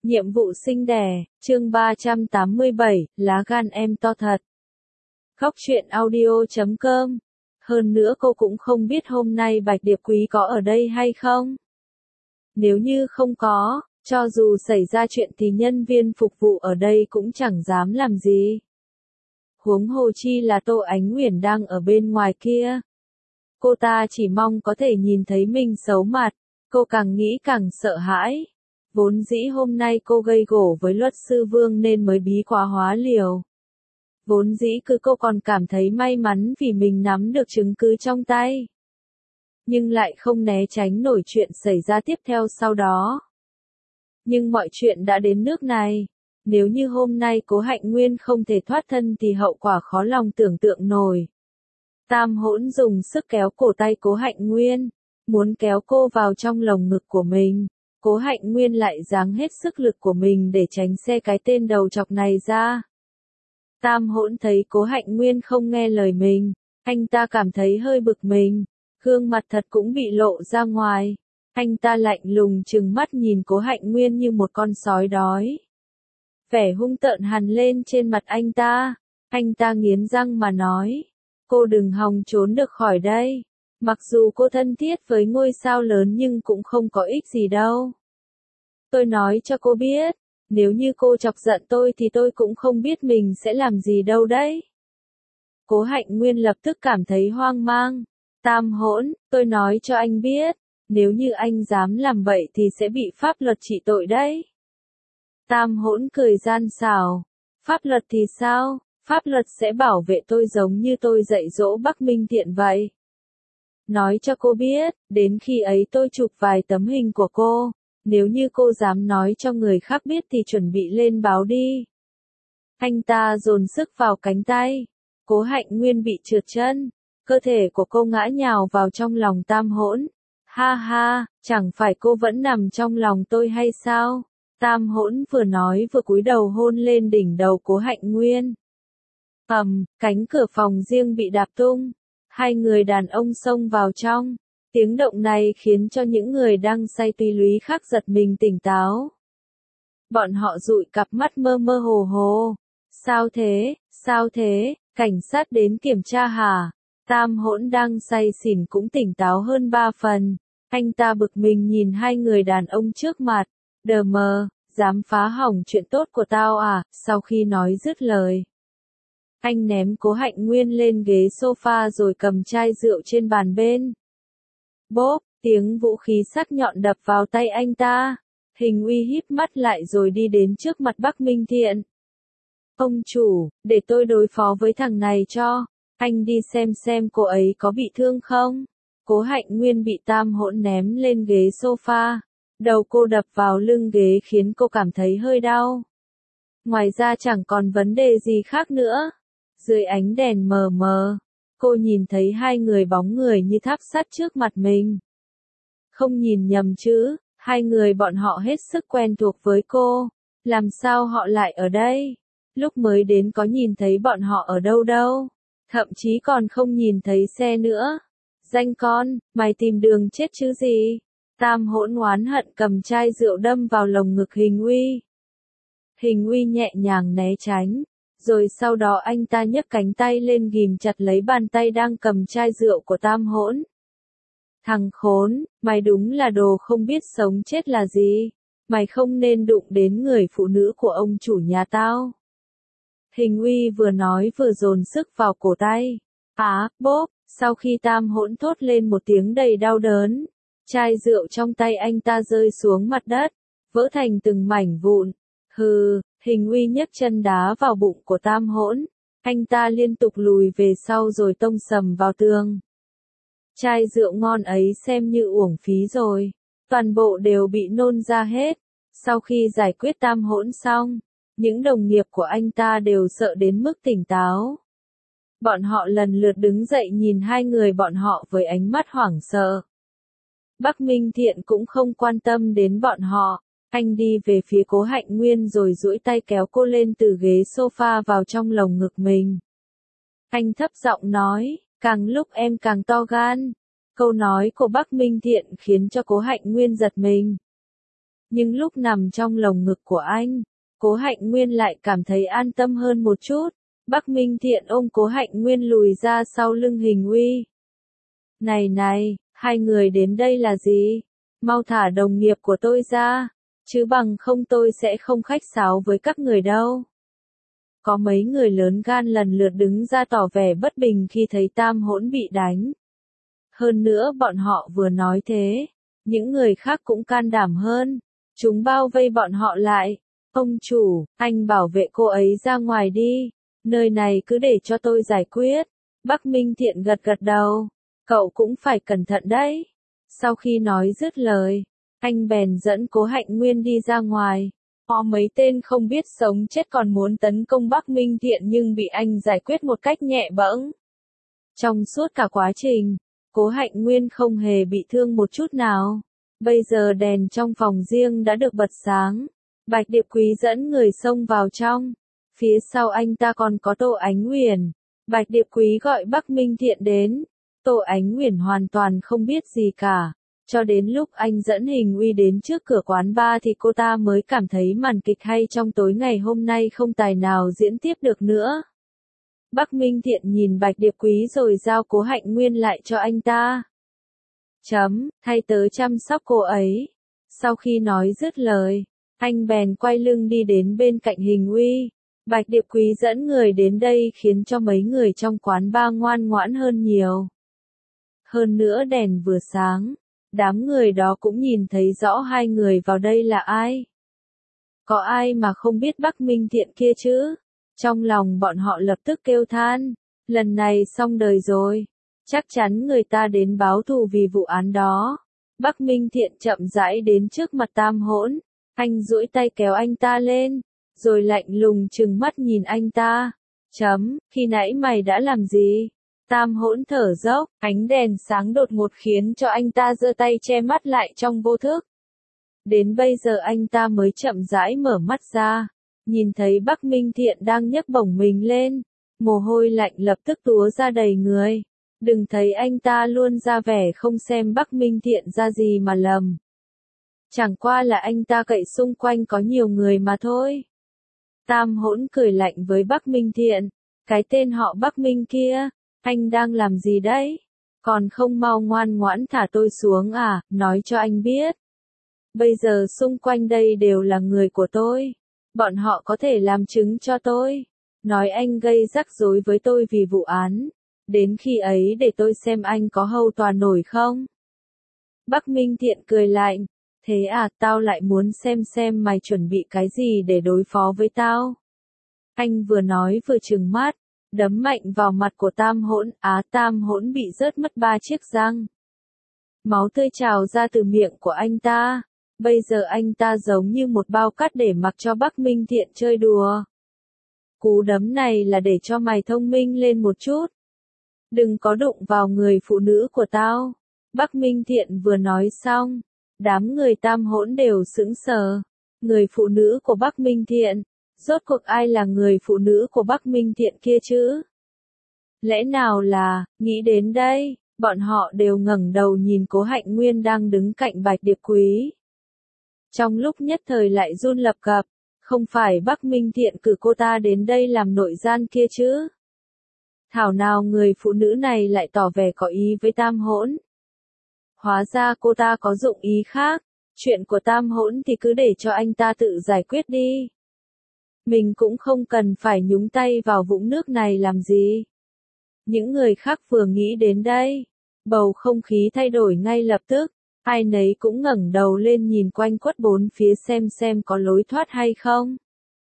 Nhiệm vụ sinh đẻ, chương 387, lá gan em to thật. Góc truyện audio.com. Hơn nữa cô cũng không biết hôm nay Bạch Điệp Quý có ở đây hay không. Nếu như không có, cho dù xảy ra chuyện thì nhân viên phục vụ ở đây cũng chẳng dám làm gì. Huống hồ chi là Tô Ánh Uyển đang ở bên ngoài kia. Cô ta chỉ mong có thể nhìn thấy mình xấu mặt, cô càng nghĩ càng sợ hãi. Vốn dĩ hôm nay cô gây gổ với luật sư Vương nên mới bí quá hóa liều. Vốn dĩ cô còn cảm thấy may mắn vì mình nắm được chứng cứ trong tay. Nhưng lại không né tránh nổi chuyện xảy ra tiếp theo sau đó. Nhưng mọi chuyện đã đến nước này. Nếu như hôm nay Cố Hạnh Nguyên không thể thoát thân thì hậu quả khó lòng tưởng tượng nổi. Tam Hỗn dùng sức kéo cổ tay Cố Hạnh Nguyên, muốn kéo cô vào trong lồng ngực của mình. Cố Hạnh Nguyên lại giáng hết sức lực của mình để tránh xe cái tên đầu chọc này ra. Tam Hỗn thấy Cố Hạnh Nguyên không nghe lời mình, anh ta cảm thấy hơi bực mình, gương mặt thật cũng bị lộ ra ngoài. Anh ta lạnh lùng trừng mắt nhìn Cố Hạnh Nguyên như một con sói đói. Vẻ hung tợn hằn lên trên mặt anh ta nghiến răng mà nói, cô đừng hòng trốn được khỏi đây. Mặc dù cô thân thiết với ngôi sao lớn nhưng cũng không có ích gì đâu. Tôi nói cho cô biết, nếu như cô chọc giận tôi thì tôi cũng không biết mình sẽ làm gì đâu đấy. Cố Hạnh Nguyên lập tức cảm thấy hoang mang. Tam Hỗn, tôi nói cho anh biết, nếu như anh dám làm vậy thì sẽ bị pháp luật trị tội đấy. Tam Hỗn cười gian xảo. Pháp luật thì sao? Pháp luật sẽ bảo vệ tôi giống như tôi dạy dỗ Bắc Minh Thiện vậy. Nói cho cô biết, đến khi ấy tôi chụp vài tấm hình của cô, nếu như cô dám nói cho người khác biết thì chuẩn bị lên báo đi. Anh ta dồn sức vào cánh tay, Cố Hạnh Nguyên bị trượt chân, cơ thể của cô ngã nhào vào trong lòng Tam Hỗn. Ha ha, chẳng phải cô vẫn nằm trong lòng tôi hay sao? Tam Hỗn vừa nói vừa cúi đầu hôn lên đỉnh đầu Cố Hạnh Nguyên. Cánh cửa phòng riêng bị đạp tung. Hai người đàn ông xông vào trong. Tiếng động này khiến cho những người đang say túy lúy khác giật mình tỉnh táo. Bọn họ dụi cặp mắt mơ mơ hồ hồ. Sao thế, sao thế, cảnh sát đến kiểm tra hả? Tam Hỗn đang say xỉn cũng tỉnh táo hơn 3 phần. Anh ta bực mình nhìn hai người đàn ông trước mặt. Đờ mờ, dám phá hỏng chuyện tốt của tao à? Sau khi nói dứt lời, anh ném Cố Hạnh Nguyên lên ghế sofa rồi cầm chai rượu trên bàn bên. Bốp, tiếng vũ khí sắc nhọn đập vào tay anh ta. Hình Uy híp mắt lại rồi đi đến trước mặt Bắc Minh Thiện. Ông chủ, để tôi đối phó với thằng này cho. Anh đi xem cô ấy có bị thương không? Cố Hạnh Nguyên bị Tam Hỗn ném lên ghế sofa. Đầu cô đập vào lưng ghế khiến cô cảm thấy hơi đau. Ngoài ra chẳng còn vấn đề gì khác nữa. Dưới ánh đèn mờ mờ, cô nhìn thấy hai người bóng người như tháp sắt trước mặt mình. Không nhìn nhầm chứ, hai người bọn họ hết sức quen thuộc với cô. Làm sao họ lại ở đây? Lúc mới đến có nhìn thấy bọn họ ở đâu đâu. Thậm chí còn không nhìn thấy xe nữa. Danh con, mày tìm đường chết chứ gì? Tam Hỗn oán hận cầm chai rượu đâm vào lồng ngực Hình Uy. Hình Uy nhẹ nhàng né tránh. Rồi sau đó anh ta nhấc cánh tay lên ghìm chặt lấy bàn tay đang cầm chai rượu của Tam Hỗn. Thằng khốn, mày đúng là đồ không biết sống chết là gì. Mày không nên đụng đến người phụ nữ của ông chủ nhà tao. Hình Uy vừa nói vừa dồn sức vào cổ tay. Bốp, sau khi Tam Hỗn thốt lên một tiếng đầy đau đớn, chai rượu trong tay anh ta rơi xuống mặt đất, vỡ thành từng mảnh vụn. Hừ. Hình Uy nhấc chân đá vào bụng của Tam Hỗn. Anh ta liên tục lùi về sau rồi tông sầm vào tường. Chai rượu ngon ấy xem như uổng phí rồi. Toàn bộ đều bị nôn ra hết. Sau khi giải quyết Tam Hỗn xong, những đồng nghiệp của anh ta đều sợ đến mức tỉnh táo. Bọn họ lần lượt đứng dậy nhìn hai người bọn họ với ánh mắt hoảng sợ. Bắc Minh Thiện cũng không quan tâm đến bọn họ. Anh đi về phía Cố Hạnh Nguyên rồi duỗi tay kéo cô lên từ ghế sofa vào trong lồng ngực mình. Anh thấp giọng nói, càng lúc em càng to gan. Câu nói của Bắc Minh Thiện khiến cho Cố Hạnh Nguyên giật mình. Nhưng lúc nằm trong lồng ngực của anh, Cố Hạnh Nguyên lại cảm thấy an tâm hơn một chút. Bắc Minh Thiện ôm Cố Hạnh Nguyên lùi ra sau lưng Hình Uy. Này này, hai người đến đây là gì? Mau thả đồng nghiệp của tôi ra, chứ bằng không tôi sẽ không khách sáo với các người đâu. Có mấy người lớn gan lần lượt đứng ra tỏ vẻ bất bình khi thấy Tam Hỗn bị đánh. Hơn nữa bọn họ vừa nói thế, những người khác cũng can đảm hơn. Chúng bao vây bọn họ lại. Ông chủ, anh bảo vệ cô ấy ra ngoài đi. Nơi này cứ để cho tôi giải quyết. Bắc Minh Thiện gật gật đầu. Cậu cũng phải cẩn thận đấy. Sau khi nói dứt lời, anh bèn dẫn Cố Hạnh Nguyên đi ra ngoài. Họ mấy tên không biết sống chết còn muốn tấn công Bắc Minh Thiện nhưng bị anh giải quyết một cách nhẹ bẫng. Trong suốt cả quá trình, Cố Hạnh Nguyên không hề bị thương một chút nào. Bây giờ đèn trong phòng riêng đã được bật sáng. Bạch Điệp Quý dẫn người xông vào trong. Phía sau anh ta còn có Tô Ánh Uyển. Bạch Điệp Quý gọi Bắc Minh Thiện đến. Tô Ánh Uyển hoàn toàn không biết gì cả. Cho đến lúc anh dẫn Hình Uy đến trước cửa quán bar thì cô ta mới cảm thấy màn kịch hay trong tối ngày hôm nay không tài nào diễn tiếp được nữa. Bắc Minh Thiện nhìn Bạch Điệp Quý rồi giao Cố Hạnh Nguyên lại cho anh ta. Thay tớ chăm sóc cô ấy. Sau khi nói dứt lời, anh bèn quay lưng đi đến bên cạnh Hình Uy. Bạch Điệp Quý dẫn người đến đây khiến cho mấy người trong quán bar ngoan ngoãn hơn nhiều. Hơn nữa đèn vừa sáng, đám người đó cũng nhìn thấy rõ hai người vào đây là ai. Có ai mà không biết Bắc Minh Thiện kia chứ? Trong lòng bọn họ lập tức kêu than, lần này xong đời rồi. Chắc chắn người ta đến báo thù vì vụ án đó. Bắc Minh Thiện chậm rãi đến trước mặt Tam Hỗn. Anh duỗi tay kéo anh ta lên, rồi lạnh lùng trừng mắt nhìn anh ta. Khi nãy mày đã làm gì? Tam Hỗn thở dốc, ánh đèn sáng đột ngột khiến cho anh ta giơ tay che mắt lại trong vô thức. Đến bây giờ anh ta mới chậm rãi mở mắt ra, nhìn thấy Bắc Minh Thiện đang nhấc bổng mình lên, mồ hôi lạnh lập tức túa ra đầy người. Đừng thấy anh ta luôn ra vẻ không xem Bắc Minh Thiện ra gì mà lầm. Chẳng qua là anh ta cậy xung quanh có nhiều người mà thôi. Tam Hỗn cười lạnh với Bắc Minh Thiện, cái tên họ Bắc Minh kia, anh đang làm gì đấy? Còn không mau ngoan ngoãn thả tôi xuống à, nói cho anh biết. Bây giờ xung quanh đây đều là người của tôi. Bọn họ có thể làm chứng cho tôi. Nói anh gây rắc rối với tôi vì vụ án. Đến khi ấy để tôi xem anh có hầu tòa nổi không? Bắc Minh Thiện cười lạnh. Thế à, tao lại muốn xem mày chuẩn bị cái gì để đối phó với tao. Anh vừa nói vừa trừng mắt, đấm mạnh vào mặt của Tam Hỗn. Tam Hỗn bị rớt mất 3 chiếc răng. Máu tươi trào ra từ miệng của anh ta. Bây giờ anh ta giống như một bao cát để mặc cho Bắc Minh Thiện chơi đùa. Cú đấm này là để cho mày thông minh lên một chút. Đừng có đụng vào người phụ nữ của tao. Bắc Minh Thiện vừa nói xong, đám người Tam Hỗn đều sững sờ. Người phụ nữ của Bắc Minh Thiện, rốt cuộc ai là người phụ nữ của Bắc Minh Thiện kia chứ? Lẽ nào là, nghĩ đến đây, bọn họ đều ngẩng đầu nhìn Cố Hạnh Nguyên đang đứng cạnh Bạch Điệp Quý. Trong lúc nhất thời lại run lập cập, không phải Bắc Minh Thiện cử cô ta đến đây làm nội gian kia chứ? Thảo nào người phụ nữ này lại tỏ vẻ có ý với Tam Hỗn. Hóa ra cô ta có dụng ý khác, chuyện của Tam Hỗn thì cứ để cho anh ta tự giải quyết đi. Mình cũng không cần phải nhúng tay vào vũng nước này làm gì. Những người khác vừa nghĩ đến đây, bầu không khí thay đổi ngay lập tức, ai nấy cũng ngẩng đầu lên nhìn quanh quất bốn phía xem có lối thoát hay không.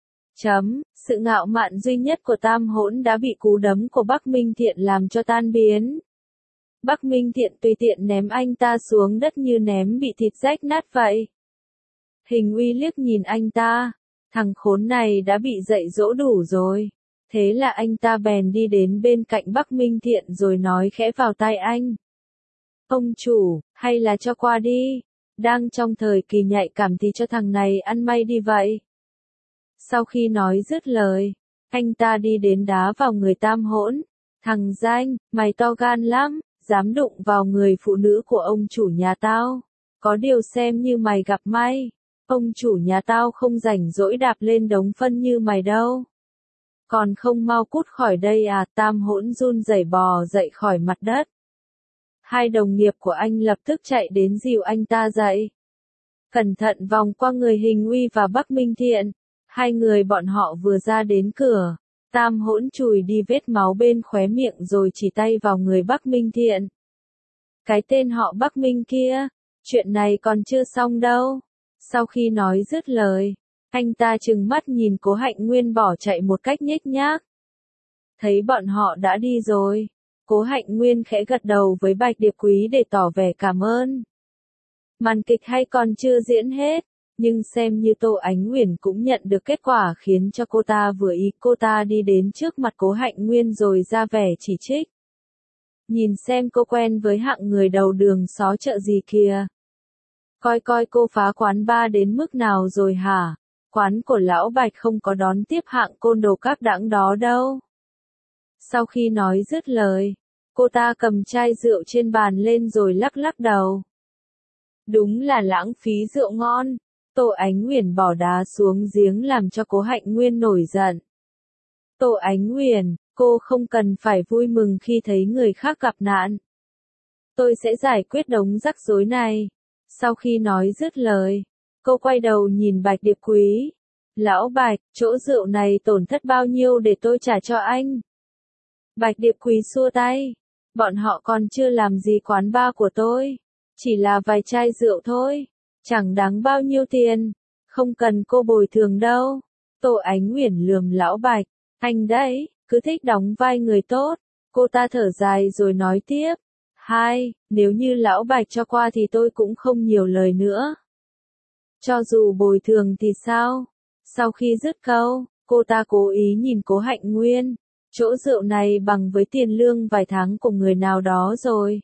Sự ngạo mạn duy nhất của Tam Hỗn đã bị cú đấm của Bắc Minh Thiện làm cho tan biến. Bắc Minh Thiện tùy tiện ném anh ta xuống đất như ném bị thịt rách nát vậy. Hình Uy liếc nhìn anh ta, thằng khốn này đã bị dạy dỗ đủ rồi. Thế là anh ta bèn đi đến bên cạnh Bắc Minh Thiện rồi nói khẽ vào tai anh. Ông chủ, hay là cho qua đi, đang trong thời kỳ nhạy cảm thì cho thằng này ăn may đi vậy. Sau khi nói dứt lời, anh ta đi đến đá vào người Tam Hỗn. Thằng danh, mày to gan lắm, dám đụng vào người phụ nữ của ông chủ nhà tao. Có điều xem như mày gặp may. Ông chủ nhà tao không rảnh rỗi đạp lên đống phân như mày đâu. Còn không mau cút khỏi đây à, Tam Hỗn run rẩy bò dậy khỏi mặt đất. Hai đồng nghiệp của anh lập tức chạy đến dìu anh ta dậy. Cẩn thận vòng qua người Hình Uy và Bắc Minh Thiện. Hai người bọn họ vừa ra đến cửa. Tam Hỗn chùi đi vết máu bên khóe miệng rồi chỉ tay vào người Bắc Minh Thiện. Cái tên họ Bắc Minh kia, chuyện này còn chưa xong đâu. Sau khi nói dứt lời, anh ta trừng mắt nhìn Cố Hạnh Nguyên bỏ chạy một cách nhếch nhác. Thấy bọn họ đã đi rồi, Cố Hạnh Nguyên khẽ gật đầu với Bạch Điệp Quý để tỏ vẻ cảm ơn. Màn kịch hay còn chưa diễn hết, nhưng xem như Tô Ánh Uyển cũng nhận được kết quả khiến cho cô ta vừa ý. Cô ta đi đến trước mặt Cố Hạnh Nguyên rồi ra vẻ chỉ trích. Nhìn xem cô quen với hạng người đầu đường xó chợ gì kìa. Coi coi cô phá quán bar đến mức nào rồi hả? Quán của lão Bạch không có đón tiếp hạng côn đồ các đãng đó đâu. Sau khi nói dứt lời, cô ta cầm chai rượu trên bàn lên rồi lắc lắc đầu. Đúng là lãng phí rượu ngon. Tô Ánh Uyển bỏ đá xuống giếng làm cho Cố Hạnh Nguyên nổi giận. Tô Ánh Uyển, cô không cần phải vui mừng khi thấy người khác gặp nạn. Tôi sẽ giải quyết đống rắc rối này. Sau khi nói dứt lời, cô quay đầu nhìn Bạch Điệp Quý. Lão Bạch, chỗ rượu này tổn thất bao nhiêu để tôi trả cho anh? Bạch Điệp Quý xua tay. Bọn họ còn chưa làm gì quán bar của tôi. Chỉ là vài chai rượu thôi. Chẳng đáng bao nhiêu tiền. Không cần cô bồi thường đâu. Tô Ánh Uyển lườm lão Bạch. Anh đấy, cứ thích đóng vai người tốt. Cô ta thở dài rồi nói tiếp. Nếu như lão Bạch cho qua thì tôi cũng không nhiều lời nữa. Cho dù bồi thường thì sao? Sau khi dứt câu, cô ta cố ý nhìn Cố Hạnh Nguyên. Chỗ rượu này bằng với tiền lương vài tháng của người nào đó rồi.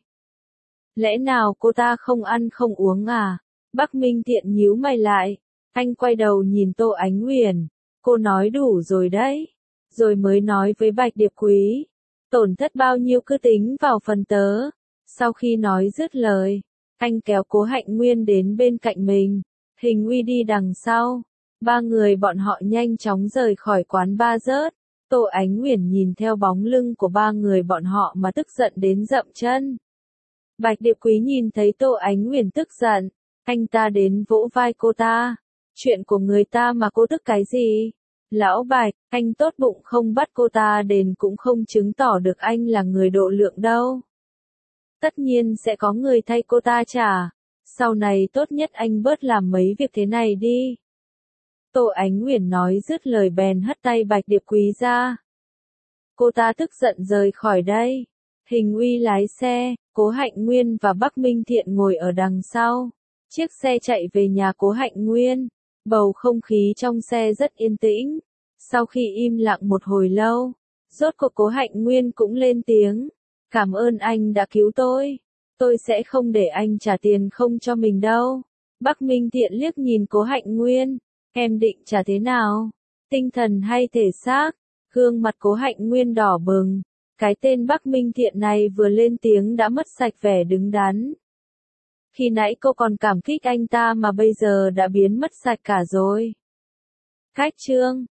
Lẽ nào cô ta không ăn không uống à? Bắc Minh Thiện nhíu mày lại. Anh quay đầu nhìn Tô Ánh Uyển. Cô nói đủ rồi đấy. Rồi mới nói với Bạch Điệp Quý. Tổn thất bao nhiêu cứ tính vào phần tớ. Sau khi nói dứt lời, anh kéo Cố Hạnh Nguyên đến bên cạnh mình. Hình Uy đi đằng sau. Ba người bọn họ nhanh chóng rời khỏi quán bar rớt. Tô Ánh Uyển nhìn theo bóng lưng của ba người bọn họ mà tức giận đến dậm chân. Bạch Điệp Quý nhìn thấy Tô Ánh Uyển tức giận, anh ta đến vỗ vai cô ta. Chuyện của người ta mà cô tức cái gì? Lão Bạch, anh tốt bụng không bắt cô ta đền cũng không chứng tỏ được anh là người độ lượng đâu. Tất nhiên sẽ có người thay cô ta trả. Sau này tốt nhất anh bớt làm mấy việc thế này đi. Tô Ánh Uyển nói dứt lời bèn hất tay Bạch Điệp Quý ra. Cô ta tức giận rời khỏi đây. Hình Uy lái xe, Cố Hạnh Nguyên và Bắc Minh Thiện ngồi ở đằng sau. Chiếc xe chạy về nhà Cố Hạnh Nguyên. Bầu không khí trong xe rất yên tĩnh. Sau khi im lặng một hồi lâu, rốt cuộc Cố Hạnh Nguyên cũng lên tiếng. Cảm ơn anh đã cứu tôi. Tôi sẽ không để anh trả tiền không cho mình đâu. Bắc Minh Thiện liếc nhìn Cố Hạnh Nguyên. Em định trả thế nào? Tinh thần hay thể xác? Gương mặt Cố Hạnh Nguyên đỏ bừng. Cái tên Bắc Minh Thiện này vừa lên tiếng đã mất sạch vẻ đứng đắn. Khi nãy cô còn cảm kích anh ta mà bây giờ đã biến mất sạch cả rồi. Khách trương.